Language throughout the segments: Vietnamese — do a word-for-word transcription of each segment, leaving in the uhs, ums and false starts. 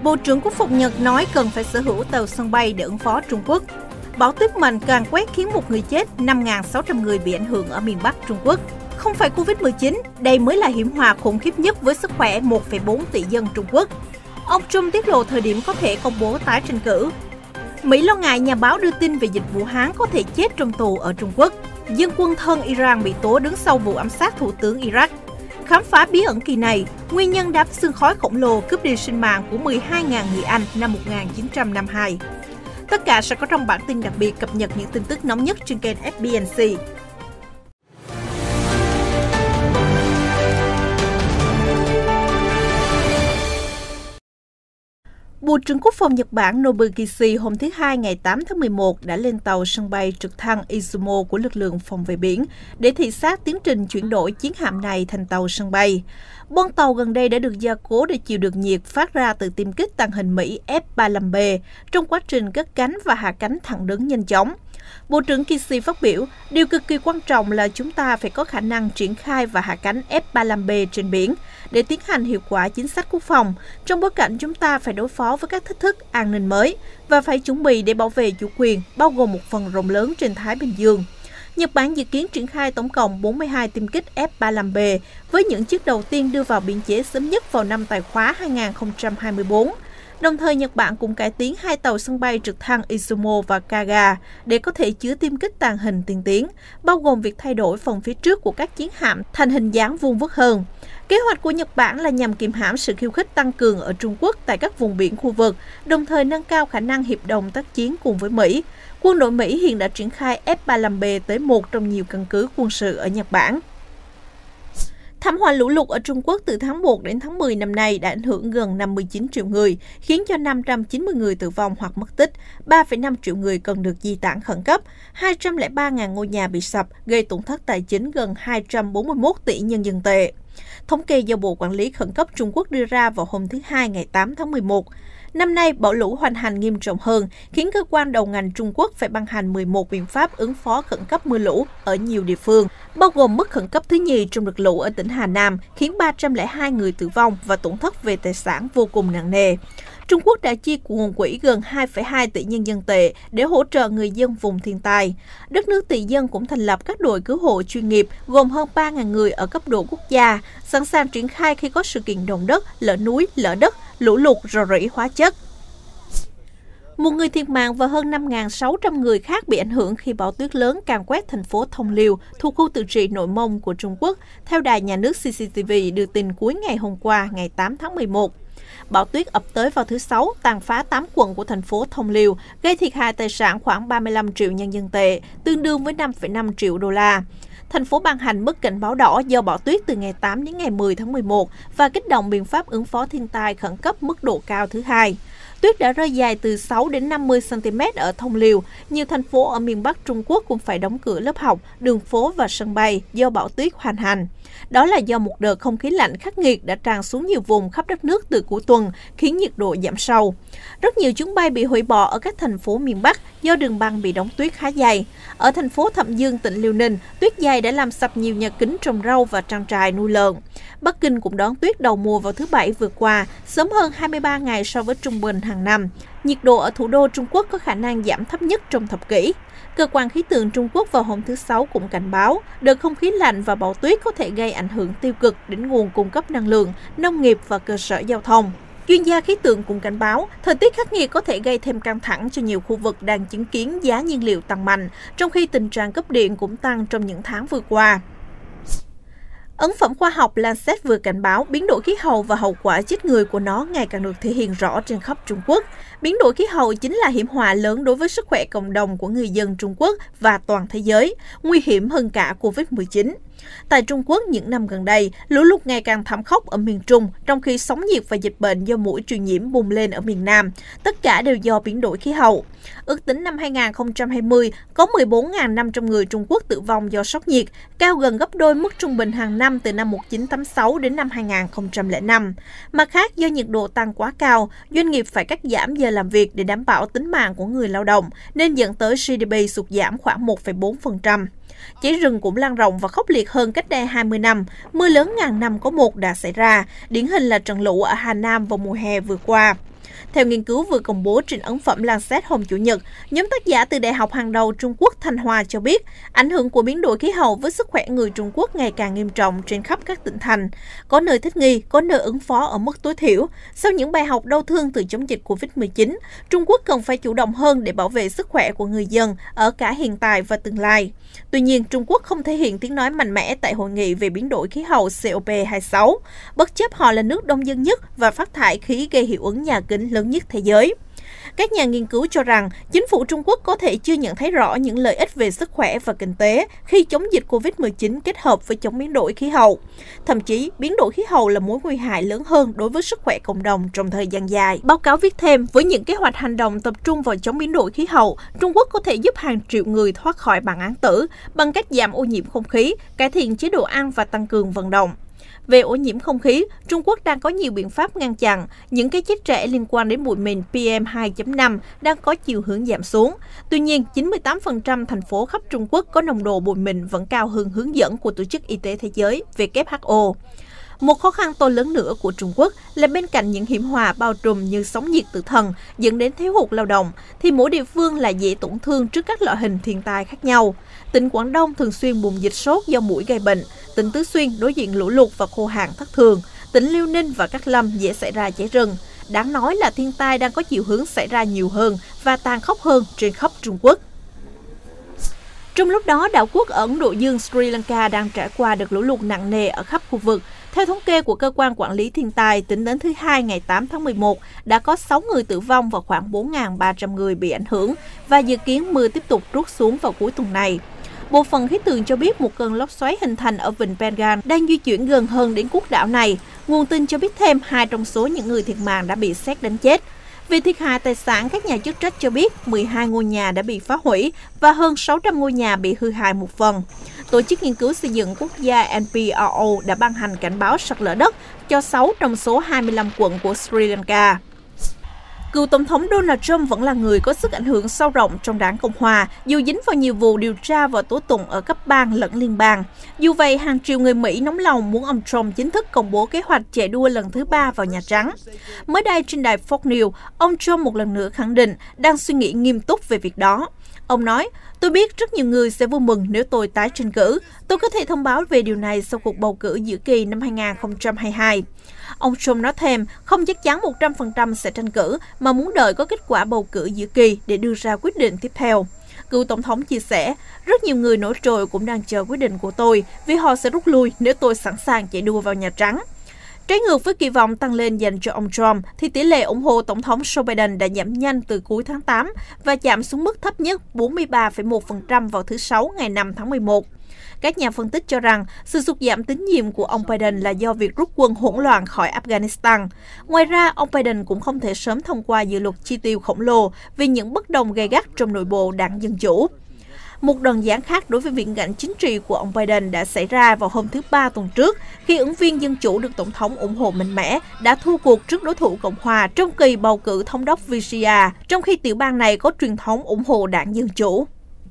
Bộ trưởng Quốc phòng Nhật nói cần phải sở hữu tàu sân bay để ứng phó Trung Quốc. Bão tuyết mạnh càn quét khiến một người chết, năm nghìn sáu trăm người bị ảnh hưởng ở miền Bắc Trung Quốc. Không phải covid mười chín, đây mới là hiểm họa khủng khiếp nhất với sức khỏe một phẩy bốn tỷ dân Trung Quốc. Ông Trump tiết lộ thời điểm có thể công bố tái tranh cử. Mỹ lo ngại nhà báo đưa tin về dịch Vũ Hán có thể chết trong tù ở Trung Quốc. Dân quân thân Iran bị tố đứng sau vụ ám sát thủ tướng Iraq. Khám phá bí ẩn kỳ này, nguyên nhân đám sương khói khổng lồ cướp đi sinh mạng của mười hai nghìn người Anh năm một nghìn chín trăm năm mươi hai. Tất cả sẽ có trong bản tin đặc biệt cập nhật những tin tức nóng nhất trên kênh ép bê en xê. Bộ trưởng Quốc phòng Nhật Bản Nobuo Kishi hôm thứ Hai ngày tám tháng mười một đã lên tàu sân bay trực thăng Izumo của lực lượng phòng vệ biển để thị sát tiến trình chuyển đổi chiến hạm này thành tàu sân bay. Bon tàu gần đây đã được gia cố để chịu được nhiệt phát ra từ tiêm kích tàng hình Mỹ F ba mươi lăm B trong quá trình cất cánh và hạ cánh thẳng đứng nhanh chóng. Bộ trưởng Kishi phát biểu, điều cực kỳ quan trọng là chúng ta phải có khả năng triển khai và hạ cánh F ba mươi lăm B trên biển để tiến hành hiệu quả chính sách quốc phòng, trong bối cảnh chúng ta phải đối phó với các thách thức an ninh mới và phải chuẩn bị để bảo vệ chủ quyền, bao gồm một phần rộng lớn trên Thái Bình Dương. Nhật Bản dự kiến triển khai tổng cộng bốn mươi hai tiêm kích F ba mươi lăm B, với những chiếc đầu tiên đưa vào biên chế sớm nhất vào năm tài khóa hai nghìn không trăm hai mươi tư. Đồng thời, Nhật Bản cũng cải tiến hai tàu sân bay trực thăng Izumo và Kaga để có thể chứa tiêm kích tàng hình tiên tiến, bao gồm việc thay đổi phần phía trước của các chiến hạm thành hình dáng vuông vức hơn. Kế hoạch của Nhật Bản là nhằm kiềm hãm sự khiêu khích tăng cường ở Trung Quốc tại các vùng biển khu vực, đồng thời nâng cao khả năng hiệp đồng tác chiến cùng với Mỹ. Quân đội Mỹ hiện đã triển khai F ba mươi lăm B tới một trong nhiều căn cứ quân sự ở Nhật Bản. Thảm họa lũ lụt ở Trung Quốc từ tháng một đến tháng mười năm nay đã ảnh hưởng gần năm mươi chín triệu người, khiến cho năm trăm chín mươi người tử vong hoặc mất tích, ba phẩy năm triệu người cần được di tản khẩn cấp, hai trăm lẻ ba nghìn ngôi nhà bị sập, gây tổn thất tài chính gần hai trăm bốn mươi mốt tỷ nhân dân tệ. Thống kê do Bộ Quản lý Khẩn cấp Trung Quốc đưa ra vào hôm thứ Hai ngày tám tháng mười một. Năm nay, bão lũ hoành hành nghiêm trọng hơn, khiến cơ quan đầu ngành Trung Quốc phải ban hành mười một biện pháp ứng phó khẩn cấp mưa lũ ở nhiều địa phương, bao gồm mức khẩn cấp thứ nhì trong đợt lũ ở tỉnh Hà Nam, khiến ba trăm lẻ hai người tử vong và tổn thất về tài sản vô cùng nặng nề. Trung Quốc đã chi nguồn quỹ gần hai phẩy hai tỷ nhân dân tệ để hỗ trợ người dân vùng thiên tai. Đất nước tỷ dân cũng thành lập các đội cứu hộ chuyên nghiệp gồm hơn ba nghìn người ở cấp độ quốc gia, sẵn sàng triển khai khi có sự kiện động đất, lở núi, lở đất, lũ lụt, rò rỉ hóa chất. Một người thiệt mạng và hơn năm nghìn sáu trăm người khác bị ảnh hưởng khi bão tuyết lớn càn quét thành phố Thông Liêu thuộc khu tự trị Nội Mông của Trung Quốc, theo đài nhà nước xê xê tê vê đưa tin cuối ngày hôm qua, ngày tám tháng mười một. Bão tuyết ập tới vào thứ Sáu, tàn phá tám quận của thành phố Thông Liêu, gây thiệt hại tài sản khoảng ba mươi lăm triệu nhân dân tệ, tương đương với năm phẩy năm triệu đô la. Thành phố ban hành mức cảnh báo đỏ do bão tuyết từ ngày tám đến ngày mười tháng mười một và kích động biện pháp ứng phó thiên tai khẩn cấp mức độ cao thứ hai. Tuyết đã rơi dài từ sáu đến năm mươi xăng ti mét ở Thông Liêu. Nhiều thành phố ở miền Bắc Trung Quốc cũng phải đóng cửa lớp học, đường phố và sân bay do bão tuyết hoành hành. Đó là do một đợt không khí lạnh khắc nghiệt đã tràn xuống nhiều vùng khắp đất nước từ cuối tuần, khiến nhiệt độ giảm sâu. Rất nhiều chuyến bay bị hủy bỏ ở các thành phố miền Bắc do đường băng bị đóng tuyết khá dày. Ở thành phố Thẩm Dương, tỉnh Liêu Ninh, tuyết dày đã làm sập nhiều nhà kính trồng rau và trang trại nuôi lợn. Bắc Kinh cũng đón tuyết đầu mùa vào thứ Bảy vừa qua, sớm hơn hai mươi ba ngày so với trung bình hàng năm. Nhiệt độ ở thủ đô Trung Quốc có khả năng giảm thấp nhất trong thập kỷ. Cơ quan khí tượng Trung Quốc vào hôm thứ Sáu cũng cảnh báo, đợt không khí lạnh và bão tuyết có thể gây ảnh hưởng tiêu cực đến nguồn cung cấp năng lượng, nông nghiệp và cơ sở giao thông. Chuyên gia khí tượng cũng cảnh báo, thời tiết khắc nghiệt có thể gây thêm căng thẳng cho nhiều khu vực đang chứng kiến giá nhiên liệu tăng mạnh, trong khi tình trạng cấp điện cũng tăng trong những tháng vừa qua. Ấn phẩm khoa học Lancet vừa cảnh báo biến đổi khí hậu và hậu quả chết người của nó ngày càng được thể hiện rõ trên khắp Trung Quốc. Biến đổi khí hậu chính là hiểm họa lớn đối với sức khỏe cộng đồng của người dân Trung Quốc và toàn thế giới, nguy hiểm hơn cả covid mười chín. Tại Trung Quốc những năm gần đây, lũ lụt ngày càng thảm khốc ở miền Trung, trong khi sóng nhiệt và dịch bệnh do muỗi truyền nhiễm bùng lên ở miền Nam. Tất cả đều do biến đổi khí hậu. Ước tính năm hai nghìn không trăm hai mươi, có mười bốn nghìn năm trăm người Trung Quốc tử vong do sốc nhiệt, cao gần gấp đôi mức trung bình hàng năm từ năm một nghìn chín trăm tám mươi sáu đến năm hai nghìn không trăm lẻ năm. Mặt khác, do nhiệt độ tăng quá cao, doanh nghiệp phải cắt giảm giờ làm việc để đảm bảo tính mạng của người lao động, nên dẫn tới giê đê pê sụt giảm khoảng một phẩy bốn phần trăm. Cháy rừng cũng lan rộng và khốc liệt hơn cách đây hai mươi năm. Mưa lớn ngàn năm có một đã xảy ra, điển hình là trận lũ ở Hà Nam vào mùa hè vừa qua. Theo nghiên cứu vừa công bố trên ấn phẩm Lancet hôm Chủ nhật, nhóm tác giả từ Đại học hàng đầu Trung Quốc Thanh Hoa cho biết, ảnh hưởng của biến đổi khí hậu với sức khỏe người Trung Quốc ngày càng nghiêm trọng trên khắp các tỉnh thành. Có nơi thích nghi, có nơi ứng phó ở mức tối thiểu. Sau những bài học đau thương từ chống dịch Covid mười chín, Trung Quốc cần phải chủ động hơn để bảo vệ sức khỏe của người dân ở cả hiện tại và tương lai. Tuy nhiên, Trung Quốc không thể hiện tiếng nói mạnh mẽ tại hội nghị về biến đổi khí hậu C O P hai mươi sáu, bất chấp họ là nước đông dân nhất và phát thải khí gây hiệu ứng nhà kính lớn nhất thế giới. Các nhà nghiên cứu cho rằng chính phủ Trung Quốc có thể chưa nhận thấy rõ những lợi ích về sức khỏe và kinh tế khi chống dịch Covid mười chín kết hợp với chống biến đổi khí hậu. Thậm chí, biến đổi khí hậu là mối nguy hại lớn hơn đối với sức khỏe cộng đồng trong thời gian dài. Báo cáo viết thêm, với những kế hoạch hành động tập trung vào chống biến đổi khí hậu, Trung Quốc có thể giúp hàng triệu người thoát khỏi bản án tử bằng cách giảm ô nhiễm không khí, cải thiện chế độ ăn và tăng cường vận động. Về ô nhiễm không khí, Trung Quốc đang có nhiều biện pháp ngăn chặn. Những cái chết trẻ liên quan đến bụi mịn P M hai chấm năm đang có chiều hướng giảm xuống. Tuy nhiên, chín mươi tám phần trăm thành phố khắp Trung Quốc có nồng độ bụi mịn vẫn cao hơn hướng dẫn của Tổ chức Y tế Thế giới W H O. Một khó khăn to lớn nữa của Trung Quốc là bên cạnh những hiểm họa bao trùm như sóng nhiệt tử thần dẫn đến thiếu hụt lao động, thì mỗi địa phương lại dễ tổn thương trước các loại hình thiên tai khác nhau. Tỉnh Quảng Đông thường xuyên bùng dịch sốt do muỗi gây bệnh, tỉnh Tứ Xuyên đối diện lũ lụt và khô hạn thất thường, tỉnh Liêu Ninh và Cát Lâm dễ xảy ra cháy rừng. Đáng nói là thiên tai đang có chiều hướng xảy ra nhiều hơn và tàn khốc hơn trên khắp Trung Quốc. Trong lúc đó, đảo quốc ở Ấn Độ Dương Sri Lanka đang trải qua đợt lũ lụt nặng nề ở khắp khu vực. Theo thống kê của Cơ quan Quản lý Thiên tai, tính đến thứ Hai ngày tám tháng mười một, đã có sáu người tử vong và khoảng bốn nghìn ba trăm người bị ảnh hưởng, và dự kiến mưa tiếp tục trút xuống vào cuối tuần này. Bộ phận khí tượng cho biết một cơn lốc xoáy hình thành ở vịnh Bengal đang di chuyển gần hơn đến quốc đảo này. Nguồn tin cho biết thêm hai trong số những người thiệt mạng đã bị sét đánh chết. Về thiệt hại tài sản, các nhà chức trách cho biết mười hai ngôi nhà đã bị phá hủy và hơn sáu trăm ngôi nhà bị hư hại một phần. Tổ chức nghiên cứu xây dựng quốc gia N P R O đã ban hành cảnh báo sạt lở đất cho sáu trong số hai mươi lăm quận của Sri Lanka. Cựu Tổng thống Donald Trump vẫn là người có sức ảnh hưởng sâu rộng trong đảng Cộng hòa, dù dính vào nhiều vụ điều tra và tố tụng ở cấp bang lẫn liên bang. Dù vậy, hàng triệu người Mỹ nóng lòng muốn ông Trump chính thức công bố kế hoạch chạy đua lần thứ ba vào Nhà Trắng. Mới đây trên đài Fox News, ông Trump một lần nữa khẳng định đang suy nghĩ nghiêm túc về việc đó. Ông nói, tôi biết rất nhiều người sẽ vui mừng nếu tôi tái tranh cử. Tôi có thể thông báo về điều này sau cuộc bầu cử giữa kỳ năm hai nghìn không trăm hai mươi hai. Ông Trump nói thêm, không chắc chắn một trăm phần trăm sẽ tranh cử, mà muốn đợi có kết quả bầu cử giữa kỳ để đưa ra quyết định tiếp theo. Cựu Tổng thống chia sẻ, rất nhiều người nổi trội cũng đang chờ quyết định của tôi, vì họ sẽ rút lui nếu tôi sẵn sàng chạy đua vào Nhà Trắng. Trái ngược với kỳ vọng tăng lên dành cho ông Trump, thì tỷ lệ ủng hộ Tổng thống Joe Biden đã giảm nhanh từ cuối tháng tám và chạm xuống mức thấp nhất bốn mươi ba phẩy một phần trăm vào thứ Sáu ngày năm tháng mười một. Các nhà phân tích cho rằng sự sụt giảm tín nhiệm của ông Biden là do việc rút quân hỗn loạn khỏi Afghanistan. Ngoài ra, ông Biden cũng không thể sớm thông qua dự luật chi tiêu khổng lồ vì những bất đồng gay gắt trong nội bộ đảng Dân Chủ. Một đòn giáng khác đối với viễn cảnh chính trị của ông Biden đã xảy ra vào hôm thứ Ba tuần trước, khi ứng viên Dân Chủ được Tổng thống ủng hộ mạnh mẽ đã thua cuộc trước đối thủ Cộng hòa trong kỳ bầu cử thống đốc Virginia, trong khi tiểu bang này có truyền thống ủng hộ đảng Dân Chủ.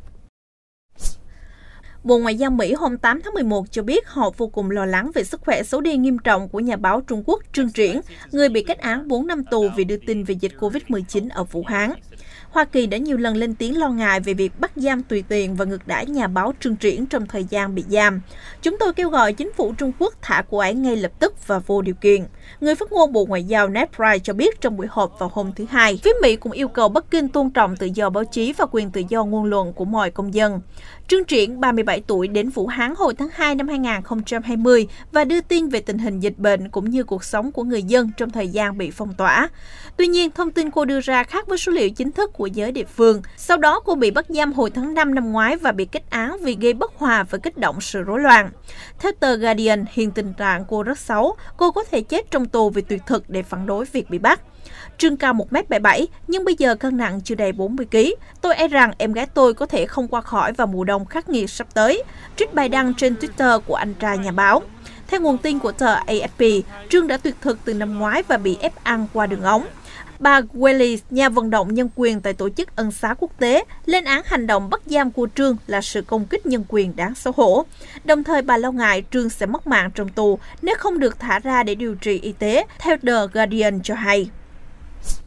Bộ Ngoại giao Mỹ hôm tám tháng mười một cho biết họ vô cùng lo lắng về sức khỏe xấu đi nghiêm trọng của nhà báo Trung Quốc Trương Triển, người bị kết án bốn năm tù vì đưa tin về dịch Covid mười chín ở Vũ Hán. Hoa Kỳ đã nhiều lần lên tiếng lo ngại về việc bắt giam tùy tiện và ngược đãi nhà báo Trương Triển trong thời gian bị giam. Chúng tôi kêu gọi chính phủ Trung Quốc thả cô ấy ngay lập tức và vô điều kiện. Người phát ngôn Bộ Ngoại giao Ned Price cho biết trong buổi họp vào hôm thứ Hai, phía Mỹ cũng yêu cầu Bắc Kinh tôn trọng tự do báo chí và quyền tự do ngôn luận của mọi công dân. Trương Triển, ba mươi bảy tuổi, đến Vũ Hán hồi tháng hai năm hai nghìn không trăm hai mươi và đưa tin về tình hình dịch bệnh cũng như cuộc sống của người dân trong thời gian bị phong tỏa. Tuy nhiên, thông tin cô đưa ra khác với số liệu chính thức của giới địa phương. Sau đó, cô bị bắt giam hồi tháng năm năm ngoái và bị kết án vì gây bất hòa và kích động sự rối loạn. Theo tờ Guardian, hiện tình trạng cô rất xấu, cô có thể chết trong tù vì tuyệt thực để phản đối việc bị bắt. Trương cao một mét bảy mươi bảy, nhưng bây giờ cân nặng chưa đầy bốn mươi ki lô gam. Tôi e rằng em gái tôi có thể không qua khỏi vào mùa đông khắc nghiệt sắp tới, trích bài đăng trên Twitter của anh trai nhà báo. Theo nguồn tin của tờ A F P, Trương đã tuyệt thực từ năm ngoái và bị ép ăn qua đường ống. Bà Welly, nhà vận động nhân quyền tại Tổ chức Ân xá Quốc tế, lên án hành động bắt giam của Trương là sự công kích nhân quyền đáng xấu hổ. Đồng thời bà lo ngại Trương sẽ mất mạng trong tù nếu không được thả ra để điều trị y tế, theo The Guardian cho hay.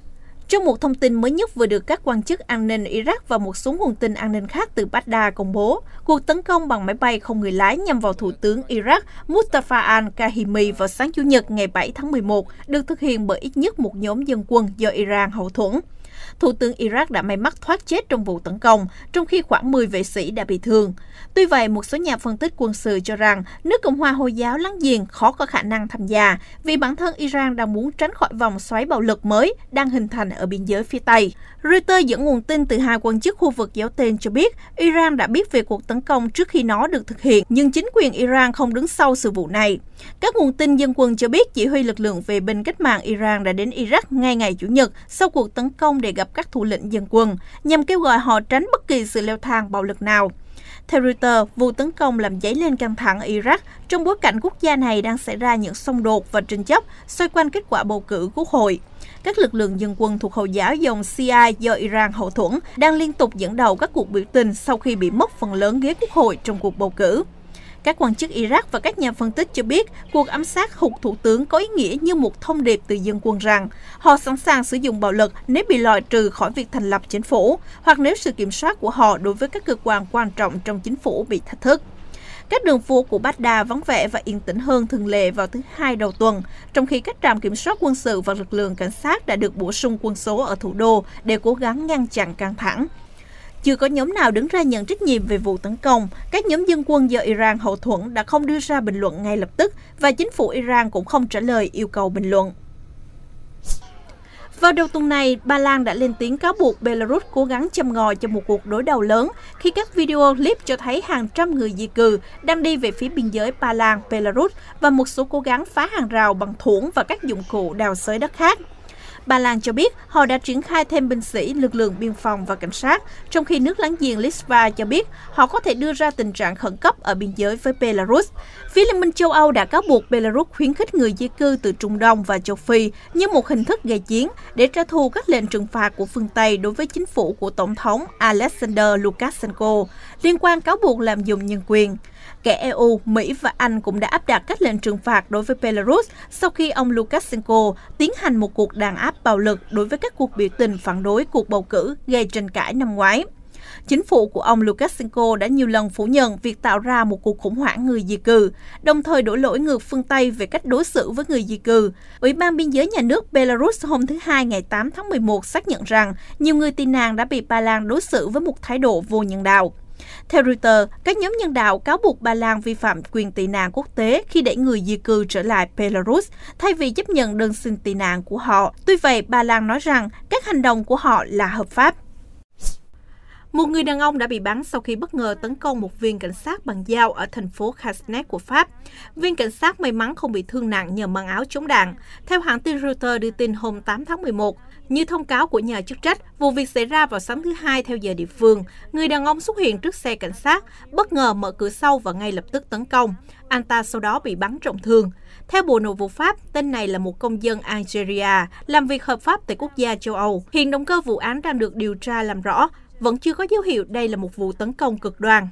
Trong một thông tin mới nhất vừa được các quan chức an ninh Iraq và một số nguồn tin an ninh khác từ Baghdad công bố, cuộc tấn công bằng máy bay không người lái nhằm vào Thủ tướng Iraq Mustafa al-Kahimi vào sáng Chủ nhật ngày bảy tháng mười một được thực hiện bởi ít nhất một nhóm dân quân do Iran hậu thuẫn. Thủ tướng Iraq đã may mắn thoát chết trong vụ tấn công, trong khi khoảng mười vệ sĩ đã bị thương. Tuy vậy, một số nhà phân tích quân sự cho rằng nước Cộng hòa Hồi giáo láng giềng khó có khả năng tham gia vì bản thân Iran đang muốn tránh khỏi vòng xoáy bạo lực mới đang hình thành ở biên giới phía Tây. Reuters dẫn nguồn tin từ hai quan chức khu vực giấu tên cho biết Iran đã biết về cuộc tấn công trước khi nó được thực hiện, nhưng chính quyền Iran không đứng sau sự vụ này. Các nguồn tin dân quân cho biết chỉ huy lực lượng vệ binh cách mạng Iran đã đến Iraq ngay ngày Chủ nhật sau cuộc tấn công để gặp các thủ lĩnh dân quân, nhằm kêu gọi họ tránh bất kỳ sự leo thang bạo lực nào. Theo Reuters, vụ tấn công làm dấy lên căng thẳng ở Iraq trong bối cảnh quốc gia này đang xảy ra những xung đột và tranh chấp xoay quanh kết quả bầu cử quốc hội. Các lực lượng dân quân thuộc Hồi giáo dòng Shia do Iran hậu thuẫn đang liên tục dẫn đầu các cuộc biểu tình sau khi bị mất phần lớn ghế quốc hội trong cuộc bầu cử. Các quan chức Iraq và các nhà phân tích cho biết cuộc ám sát hụt thủ tướng có ý nghĩa như một thông điệp từ dân quân rằng họ sẵn sàng sử dụng bạo lực nếu bị loại trừ khỏi việc thành lập chính phủ, hoặc nếu sự kiểm soát của họ đối với các cơ quan quan trọng trong chính phủ bị thách thức. Các đường phố của Baghdad vắng vẻ và yên tĩnh hơn thường lệ vào thứ Hai đầu tuần, trong khi các trạm kiểm soát quân sự và lực lượng cảnh sát đã được bổ sung quân số ở thủ đô để cố gắng ngăn chặn căng thẳng. Chưa có nhóm nào đứng ra nhận trách nhiệm về vụ tấn công, các nhóm dân quân do Iran hậu thuẫn đã không đưa ra bình luận ngay lập tức và chính phủ Iran cũng không trả lời yêu cầu bình luận. Vào đầu tuần này, Ba Lan đã lên tiếng cáo buộc Belarus cố gắng châm ngòi cho một cuộc đối đầu lớn khi các video clip cho thấy hàng trăm người di cư đang đi về phía biên giới Ba Lan, Belarus và một số cố gắng phá hàng rào bằng thuổng và các dụng cụ đào xới đất khác. Ba Lan cho biết họ đã triển khai thêm binh sĩ, lực lượng biên phòng và cảnh sát, trong khi nước láng giềng Litva cho biết họ có thể đưa ra tình trạng khẩn cấp ở biên giới với Belarus. Phía Liên minh châu Âu đã cáo buộc Belarus khuyến khích người di cư từ Trung Đông và châu Phi như một hình thức gây chiến để trả thù các lệnh trừng phạt của phương Tây đối với chính phủ của Tổng thống Alexander Lukashenko liên quan cáo buộc lạm dụng nhân quyền. Cả e u, Mỹ và Anh cũng đã áp đặt các lệnh trừng phạt đối với Belarus sau khi ông Lukashenko tiến hành một cuộc đàn áp bạo lực đối với các cuộc biểu tình phản đối cuộc bầu cử gây tranh cãi năm ngoái. Chính phủ của ông Lukashenko đã nhiều lần phủ nhận việc tạo ra một cuộc khủng hoảng người di cư, đồng thời đổ lỗi ngược phương Tây về cách đối xử với người di cư. Ủy ban biên giới nhà nước Belarus hôm thứ Hai ngày tám tháng mười một xác nhận rằng nhiều người tị nạn đã bị Ba Lan đối xử với một thái độ vô nhân đạo. Theo Reuters, các nhóm nhân đạo cáo buộc Ba Lan vi phạm quyền tị nạn quốc tế khi đẩy người di cư trở lại Belarus thay vì chấp nhận đơn xin tị nạn của họ. Tuy vậy, Ba Lan nói rằng các hành động của họ là hợp pháp. Một người đàn ông đã bị bắn sau khi bất ngờ tấn công một viên cảnh sát bằng dao ở thành phố Casnes của Pháp. Viên cảnh sát may mắn không bị thương nặng nhờ mang áo chống đạn. Theo hãng tin Reuters đưa tin hôm tám tháng mười một, như thông cáo của nhà chức trách, vụ việc xảy ra vào sáng thứ Hai theo giờ địa phương. Người đàn ông xuất hiện trước xe cảnh sát, bất ngờ mở cửa sau và ngay lập tức tấn công. Anh ta sau đó bị bắn trọng thương. Theo Bộ Nội vụ Pháp, tên này là một công dân Algeria, làm việc hợp pháp tại quốc gia châu Âu. Hiện động cơ vụ án đang được điều tra làm rõ. Vẫn chưa có dấu hiệu đây là một vụ tấn công cực đoan.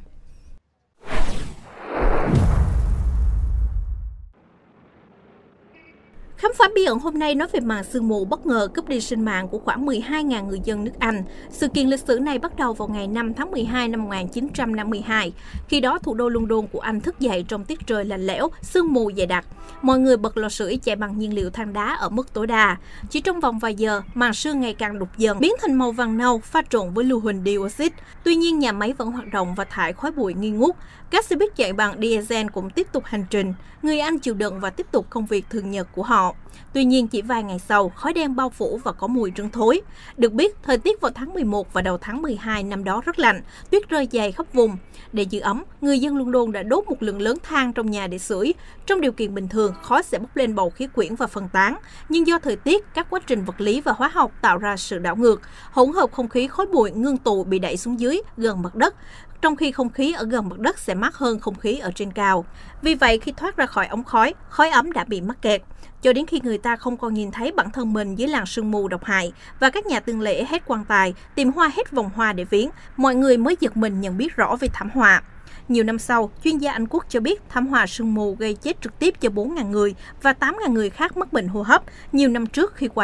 Khám phá bí ẩn hôm nay nói về màn sương mù bất ngờ cướp đi sinh mạng của khoảng mười hai nghìn người dân nước Anh. Sự kiện lịch sử này bắt đầu vào ngày năm tháng mười hai năm một nghìn chín trăm năm mươi hai. Khi đó, thủ đô London của Anh thức dậy trong tiết trời lạnh lẽo, sương mù dày đặc. Mọi người bật lò sưởi chạy bằng nhiên liệu than đá ở mức tối đa. Chỉ trong vòng vài giờ, màn sương ngày càng đục dần, biến thành màu vàng nâu pha trộn với lưu huỳnh dioxide. Tuy nhiên, nhà máy vẫn hoạt động và thải khói bụi nghi ngút. Các xe buýt chạy bằng diesel cũng tiếp tục hành trình. Người Anh chịu đựng và tiếp tục công việc thường nhật của họ. Tuy nhiên, chỉ vài ngày sau, khói đen bao phủ và có mùi trứng thối. Được biết, thời tiết vào tháng mười một và đầu tháng mười hai năm đó rất lạnh, tuyết rơi dày khắp vùng. Để giữ ấm, người dân London đã đốt một lượng lớn than trong nhà để sưởi. Trong điều kiện bình thường, khói sẽ bốc lên bầu khí quyển và phân tán. Nhưng do thời tiết, các quá trình vật lý và hóa học tạo ra sự đảo ngược. Hỗn hợp không khí khói bụi ngưng tụ bị đẩy xuống dưới, gần mặt đất, trong khi không khí ở gần mặt đất sẽ mát hơn không khí ở trên cao. Vì vậy, khi thoát ra khỏi ống khói, khói ấm đã bị mắc kẹt. Cho đến khi người ta không còn nhìn thấy bản thân mình dưới làn sương mù độc hại và các nhà tang lễ hết quan tài, tìm hoa hết vòng hoa để viếng, mọi người mới giật mình nhận biết rõ về thảm họa. Nhiều năm sau, chuyên gia Anh Quốc cho biết thảm họa sương mù gây chết trực tiếp cho bốn nghìn người và tám nghìn người khác mắc bệnh hô hấp nhiều năm trước khi qua đời.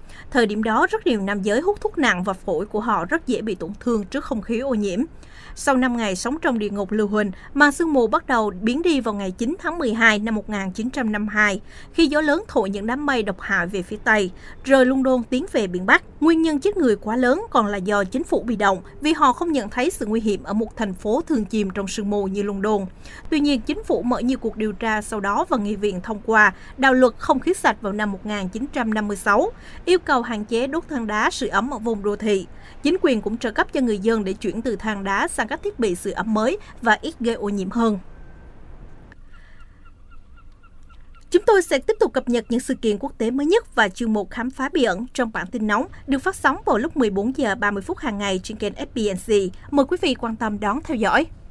Thời điểm đó, rất nhiều nam giới hút thuốc nặng và phổi của họ rất dễ bị tổn thương trước không khí ô nhiễm. Sau năm ngày sống trong địa ngục lưu huỳnh, màn sương mù bắt đầu biến đi vào ngày chín tháng mười hai năm một nghìn chín trăm năm mươi hai, khi gió lớn thổi những đám mây độc hại về phía Tây, rời London tiến về biển Bắc. Nguyên nhân chết người quá lớn còn là do chính phủ bị động, vì họ không nhận thấy sự nguy hiểm ở một thành phố thường chìm trong sương mù như London. Tuy nhiên, chính phủ mở nhiều cuộc điều tra sau đó và nghị viện thông qua đạo luật không khí sạch vào năm một nghìn chín trăm năm mươi sáu, yêu cầu hạn chế đốt than đá sưởi ấm ở vùng đô thị. Chính quyền cũng trợ cấp cho người dân để chuyển từ than đá sang các thiết bị sưởi ấm mới và ít gây ô nhiễm hơn. Chúng tôi sẽ tiếp tục cập nhật những sự kiện quốc tế mới nhất và chuyên mục khám phá bí ẩn trong bản tin nóng được phát sóng vào lúc mười bốn giờ ba mươi phút hàng ngày trên kênh ép bê en xê. Mời quý vị quan tâm đón theo dõi.